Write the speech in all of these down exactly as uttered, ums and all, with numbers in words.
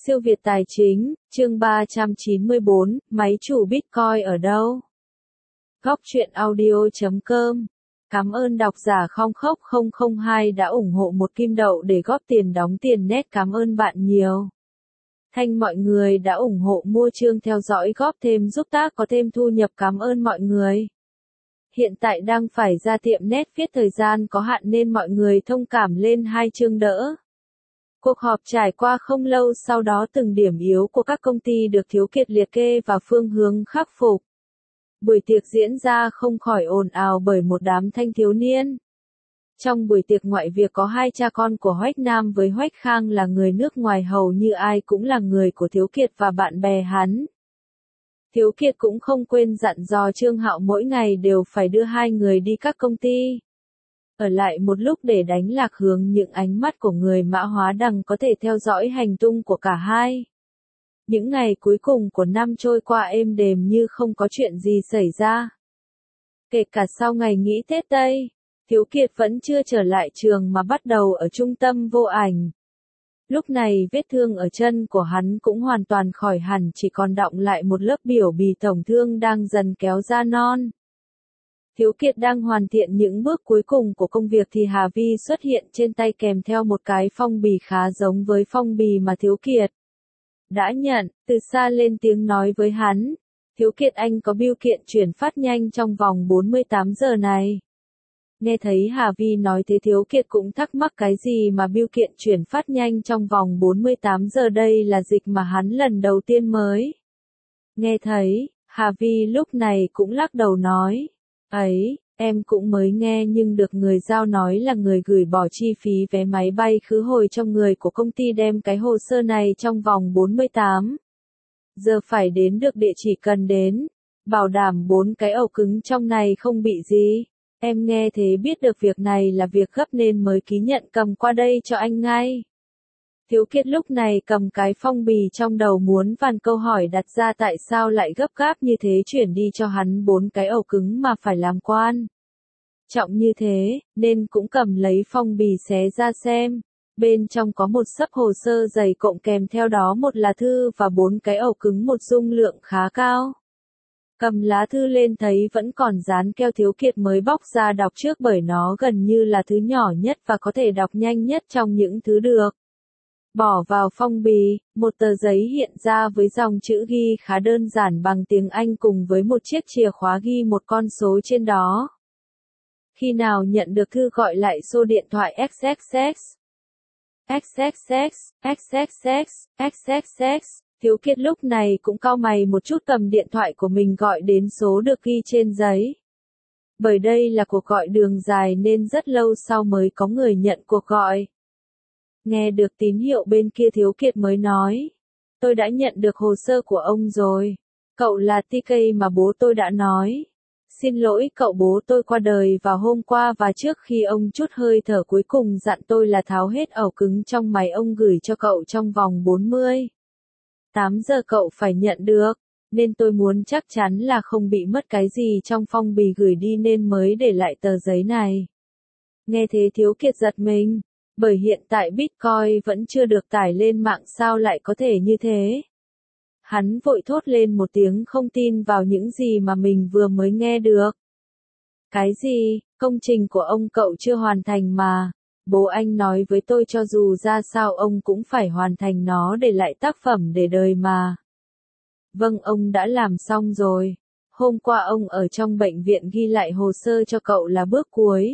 Siêu Việt Tài Chính, chương ba trăm chín mươi bốn, máy chủ Bitcoin ở đâu? Góc truyện audio chấm com. Cảm ơn độc giả không khóc không không hai đã ủng hộ một kim đậu để góp tiền đóng tiền net, cảm ơn bạn nhiều. Thanh mọi người đã ủng hộ mua chương theo dõi góp thêm giúp tác có thêm thu nhập, cảm ơn mọi người. Hiện tại đang phải ra tiệm net viết, thời gian có hạn nên mọi người thông cảm lên hai chương đỡ. Cuộc họp trải qua không lâu sau đó, từng điểm yếu của các công ty được Thiếu Kiệt liệt kê và phương hướng khắc phục. Buổi tiệc diễn ra không khỏi ồn ào bởi một đám thanh thiếu niên. Trong buổi tiệc ngoại việc có hai cha con của Hoách Nam với Hoách Khang là người nước ngoài, hầu như ai cũng là người của Thiếu Kiệt và bạn bè hắn. Thiếu Kiệt cũng không quên dặn dò Trương Hạo mỗi ngày đều phải đưa hai người đi các công ty. Ở lại một lúc để đánh lạc hướng những ánh mắt của người Mã Hóa Đằng, có thể theo dõi hành tung của cả hai. Những ngày cuối cùng của năm trôi qua êm đềm như không có chuyện gì xảy ra. Kể cả sau ngày nghỉ Tết Tây, Thiếu Kiệt vẫn chưa trở lại trường mà bắt đầu ở trung tâm vô ảnh. Lúc này vết thương ở chân của hắn cũng hoàn toàn khỏi hẳn, chỉ còn đọng lại một lớp biểu bì, tổn thương đang dần kéo ra non. Thiếu Kiệt đang hoàn thiện những bước cuối cùng của công việc thì Hà Vi xuất hiện trên tay kèm theo một cái phong bì khá giống với phong bì mà Thiếu Kiệt đã nhận, từ xa lên tiếng nói với hắn. Thiếu Kiệt, anh có bưu kiện chuyển phát nhanh trong vòng bốn mươi tám giờ này. Nghe thấy Hà Vi nói thế, Thiếu Kiệt cũng thắc mắc cái gì mà bưu kiện chuyển phát nhanh trong vòng bốn mươi tám giờ, đây là dịch mà hắn lần đầu tiên mới nghe thấy. Hà Vi lúc này cũng lắc đầu nói. Ấy, em cũng mới nghe nhưng được người giao nói là người gửi bỏ chi phí vé máy bay khứ hồi cho người của công ty đem cái hồ sơ này trong vòng bốn mươi tám giờ phải đến được địa chỉ cần đến, bảo đảm bốn cái ổ cứng trong này không bị gì. Em nghe thế biết được việc này là việc gấp nên mới ký nhận cầm qua đây cho anh ngay. Thiếu Kiệt lúc này cầm cái phong bì trong đầu muốn vàn câu hỏi đặt ra, tại sao lại gấp gáp như thế chuyển đi cho hắn bốn cái ổ cứng mà phải làm quan trọng như thế, nên cũng cầm lấy phong bì xé ra xem. Bên trong có một xấp hồ sơ dày cộng kèm theo đó một lá thư và bốn cái ổ cứng một dung lượng khá cao. Cầm lá thư lên thấy vẫn còn dán keo, Thiếu Kiệt mới bóc ra đọc trước bởi nó gần như là thứ nhỏ nhất và có thể đọc nhanh nhất trong những thứ được bỏ vào phong bì. Một tờ giấy hiện ra với dòng chữ ghi khá đơn giản bằng tiếng Anh cùng với một chiếc chìa khóa ghi một con số trên đó. Khi nào nhận được thư gọi lại số điện thoại ích ích ích. ích ích ích, ích ích ích, ích ích ích. Thiếu Kiệt lúc này cũng cau mày một chút, cầm điện thoại của mình gọi đến số được ghi trên giấy. Bởi đây là cuộc gọi đường dài nên rất lâu sau mới có người nhận cuộc gọi. Nghe được tín hiệu bên kia, Thiếu Kiệt mới nói. Tôi đã nhận được hồ sơ của ông rồi. Cậu là tê ca mà bố tôi đã nói. Xin lỗi cậu, bố tôi qua đời vào hôm qua và trước khi ông trút hơi thở cuối cùng dặn tôi là tháo hết ổ cứng trong máy ông gửi cho cậu trong vòng bốn mươi tám giờ cậu phải nhận được, nên tôi muốn chắc chắn là không bị mất cái gì trong phong bì gửi đi nên mới để lại tờ giấy này. Nghe thế Thiếu Kiệt giật mình, bởi hiện tại Bitcoin vẫn chưa được tải lên mạng, sao lại có thể như thế? Hắn vội thốt lên một tiếng, không tin vào những gì mà mình vừa mới nghe được. Cái gì? Công trình của ông cậu chưa hoàn thành mà. Bố anh nói với tôi cho dù ra sao ông cũng phải hoàn thành nó để lại tác phẩm để đời mà. Vâng, ông đã làm xong rồi. Hôm qua ông ở trong bệnh viện ghi lại hồ sơ cho cậu là bước cuối.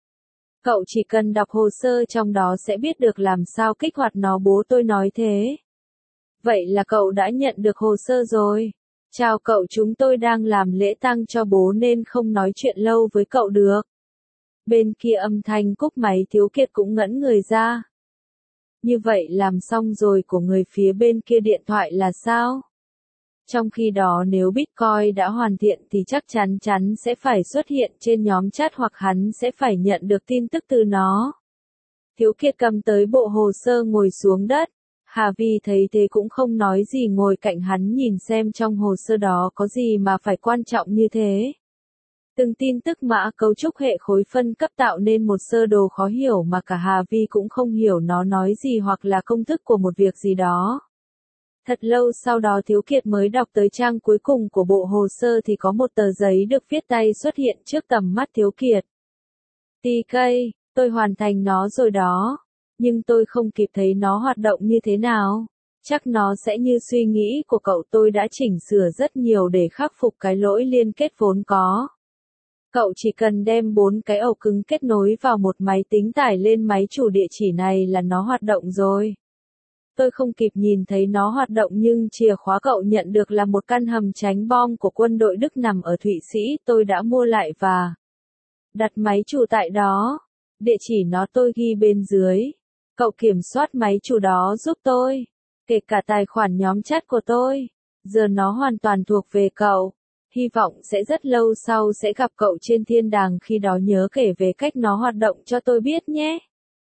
Cậu chỉ cần đọc hồ sơ trong đó sẽ biết được làm sao kích hoạt nó, bố tôi nói thế. Vậy là cậu đã nhận được hồ sơ rồi. Chào cậu, chúng tôi đang làm lễ tang cho bố nên không nói chuyện lâu với cậu được. Bên kia âm thanh cúp máy, Thiếu Kiệt cũng ngẩn người ra. Như vậy làm xong rồi của người phía bên kia điện thoại là sao? Trong khi đó nếu Bitcoin đã hoàn thiện thì chắc chắn chắn sẽ phải xuất hiện trên nhóm chat hoặc hắn sẽ phải nhận được tin tức từ nó. Thiếu Kiệt cầm tới bộ hồ sơ ngồi xuống đất. Hà Vi thấy thế cũng không nói gì, ngồi cạnh hắn nhìn xem trong hồ sơ đó có gì mà phải quan trọng như thế. Từng tin tức mã cấu trúc hệ khối phân cấp tạo nên một sơ đồ khó hiểu mà cả Hà Vi cũng không hiểu nó nói gì hoặc là công thức của một việc gì đó. Thật lâu sau đó Thiếu Kiệt mới đọc tới trang cuối cùng của bộ hồ sơ thì có một tờ giấy được viết tay xuất hiện trước tầm mắt Thiếu Kiệt. tê ca, tôi hoàn thành nó rồi đó. Nhưng tôi không kịp thấy nó hoạt động như thế nào. Chắc nó sẽ như suy nghĩ của cậu, tôi đã chỉnh sửa rất nhiều để khắc phục cái lỗi liên kết vốn có. Cậu chỉ cần đem bốn cái ổ cứng kết nối vào một máy tính tải lên máy chủ địa chỉ này là nó hoạt động rồi. Tôi không kịp nhìn thấy nó hoạt động nhưng chìa khóa cậu nhận được là một căn hầm tránh bom của quân đội Đức nằm ở Thụy Sĩ, tôi đã mua lại và đặt máy chủ tại đó. Địa chỉ nó tôi ghi bên dưới. Cậu kiểm soát máy chủ đó giúp tôi, kể cả tài khoản nhóm chat của tôi. Giờ nó hoàn toàn thuộc về cậu. Hy vọng sẽ rất lâu sau sẽ gặp cậu trên thiên đàng, khi đó nhớ kể về cách nó hoạt động cho tôi biết nhé.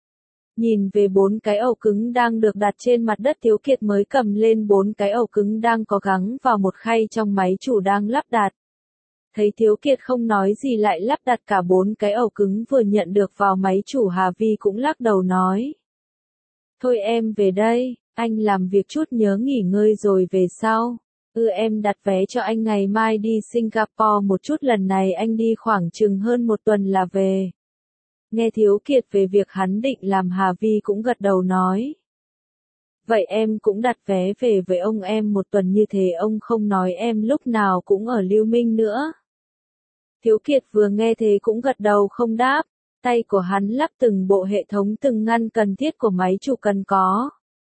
Nhìn về bốn cái ổ cứng đang được đặt trên mặt đất, Thiếu Kiệt mới cầm lên bốn cái ổ cứng đang có gắn vào một khay trong máy chủ đang lắp đặt. Thấy Thiếu Kiệt không nói gì lại lắp đặt cả bốn cái ổ cứng vừa nhận được vào máy chủ, Hà Vi cũng lắc đầu nói. Thôi em về đây, anh làm việc chút nhớ nghỉ ngơi rồi về sau. Ừ, em đặt vé cho anh ngày mai đi Singapore một chút, lần này anh đi khoảng chừng hơn một tuần là về. Nghe Thiếu Kiệt về việc hắn định làm, Hà Vi cũng gật đầu nói. Vậy em cũng đặt vé về với ông em một tuần, như thế ông không nói em lúc nào cũng ở Lưu Minh nữa. Thiếu Kiệt vừa nghe thế cũng gật đầu không đáp, tay của hắn lắp từng bộ hệ thống từng ngăn cần thiết của máy chủ cần có.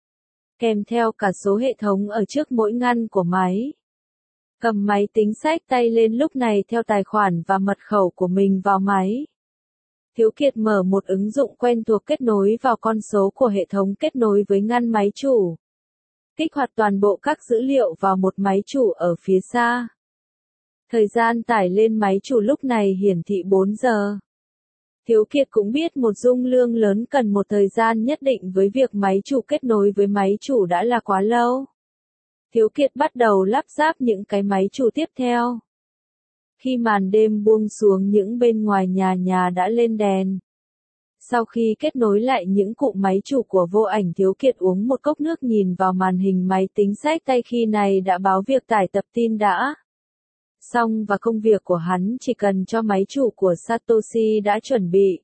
Kèm theo cả số hệ thống ở trước mỗi ngăn của máy. Cầm máy tính xách tay lên lúc này theo tài khoản và mật khẩu của mình vào máy. Thiếu Kiệt mở một ứng dụng quen thuộc kết nối vào con số của hệ thống kết nối với ngăn máy chủ. Kích hoạt toàn bộ các dữ liệu vào một máy chủ ở phía xa. Thời gian tải lên máy chủ lúc này hiển thị bốn giờ. Thiếu Kiệt cũng biết một dung lượng lớn cần một thời gian nhất định, với việc máy chủ kết nối với máy chủ đã là quá lâu. Thiếu Kiệt bắt đầu lắp ráp những cái máy chủ tiếp theo. Khi màn đêm buông xuống, những bên ngoài nhà nhà đã lên đèn. Sau khi kết nối lại những cụm máy chủ của Vô Ảnh, Thiếu Kiệt uống một cốc nước nhìn vào màn hình máy tính xách tay, khi này đã báo việc tải tập tin đã xong và công việc của hắn chỉ cần cho máy chủ của Satoshi đã chuẩn bị.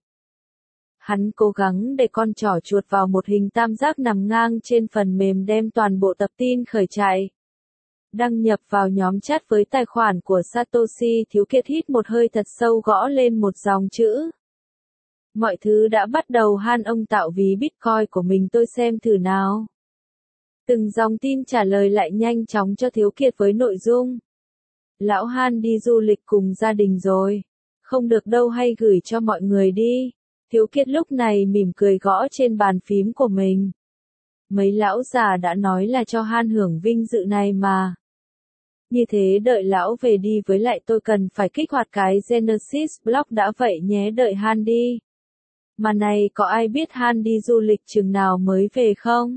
Hắn cố gắng để con trỏ chuột vào một hình tam giác nằm ngang trên phần mềm, đem toàn bộ tập tin khởi chạy. Đăng nhập vào nhóm chat với tài khoản của Satoshi, Thiếu Kiệt hít một hơi thật sâu, gõ lên một dòng chữ. Mọi thứ đã bắt đầu. Han, ông tạo ví Bitcoin của mình tôi xem thử nào. Từng dòng tin trả lời lại nhanh chóng cho Thiếu Kiệt với nội dung. Lão Han đi du lịch cùng gia đình rồi. Không được đâu, hay gửi cho mọi người đi. Thiếu Kiệt lúc này mỉm cười gõ trên bàn phím của mình. Mấy lão già đã nói là cho Han hưởng vinh dự này mà. Như thế đợi lão về đi, với lại tôi cần phải kích hoạt cái Genesis Block đã, vậy nhé, đợi Han đi. Mà này, có ai biết Han đi du lịch chừng nào mới về không?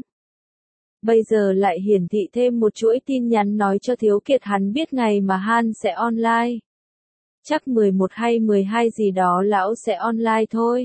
Bây giờ lại hiển thị thêm một chuỗi tin nhắn nói cho Thiếu Kiệt hắn biết ngày mà Han sẽ online. Chắc mười một hay mười hai gì đó lão sẽ online thôi.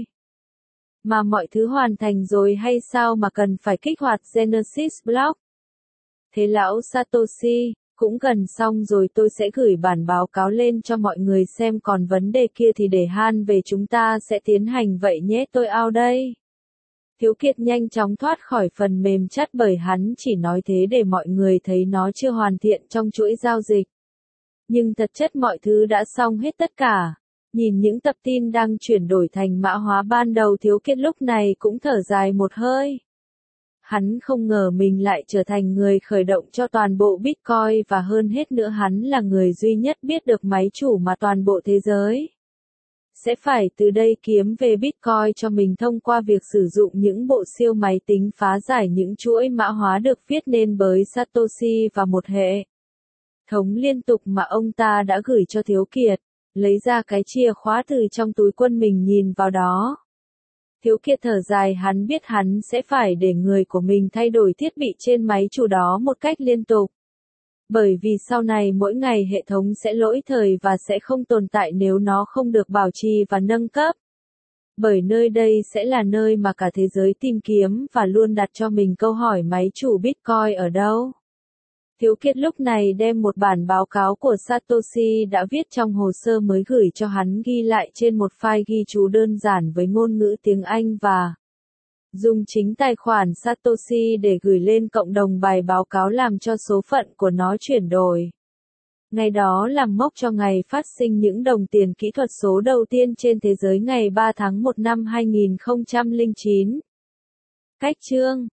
Mà mọi thứ hoàn thành rồi hay sao mà cần phải kích hoạt Genesis Block? Thế lão Satoshi, cũng gần xong rồi, tôi sẽ gửi bản báo cáo lên cho mọi người xem, còn vấn đề kia thì để Han về chúng ta sẽ tiến hành, vậy nhé, tôi out đây. Thiếu Kiệt nhanh chóng thoát khỏi phần mềm chat, bởi hắn chỉ nói thế để mọi người thấy nó chưa hoàn thiện trong chuỗi giao dịch. Nhưng thật chất mọi thứ đã xong hết tất cả. Nhìn những tập tin đang chuyển đổi thành mã hóa ban đầu, Thiếu Kiệt lúc này cũng thở dài một hơi. Hắn không ngờ mình lại trở thành người khởi động cho toàn bộ Bitcoin, và hơn hết nữa hắn là người duy nhất biết được máy chủ mà toàn bộ thế giới sẽ phải từ đây kiếm về Bitcoin cho mình thông qua việc sử dụng những bộ siêu máy tính phá giải những chuỗi mã hóa được viết nên bởi Satoshi và một hệ thống liên tục mà ông ta đã gửi cho Thiếu Kiệt. Lấy ra cái chìa khóa từ trong túi quần mình nhìn vào đó. Thiếu Kiệt thở dài, hắn biết hắn sẽ phải để người của mình thay đổi thiết bị trên máy chủ đó một cách liên tục. Bởi vì sau này mỗi ngày hệ thống sẽ lỗi thời và sẽ không tồn tại nếu nó không được bảo trì và nâng cấp. Bởi nơi đây sẽ là nơi mà cả thế giới tìm kiếm và luôn đặt cho mình câu hỏi máy chủ Bitcoin ở đâu. Thiếu Kiệt lúc này đem một bản báo cáo của Satoshi đã viết trong hồ sơ mới gửi cho hắn ghi lại trên một file ghi chú đơn giản với ngôn ngữ tiếng Anh và dùng chính tài khoản Satoshi để gửi lên cộng đồng bài báo cáo làm cho số phận của nó chuyển đổi. Ngày đó làm mốc cho ngày phát sinh những đồng tiền kỹ thuật số đầu tiên trên thế giới ngày ba tháng một năm hai nghìn không trăm lẻ chín. Cách chương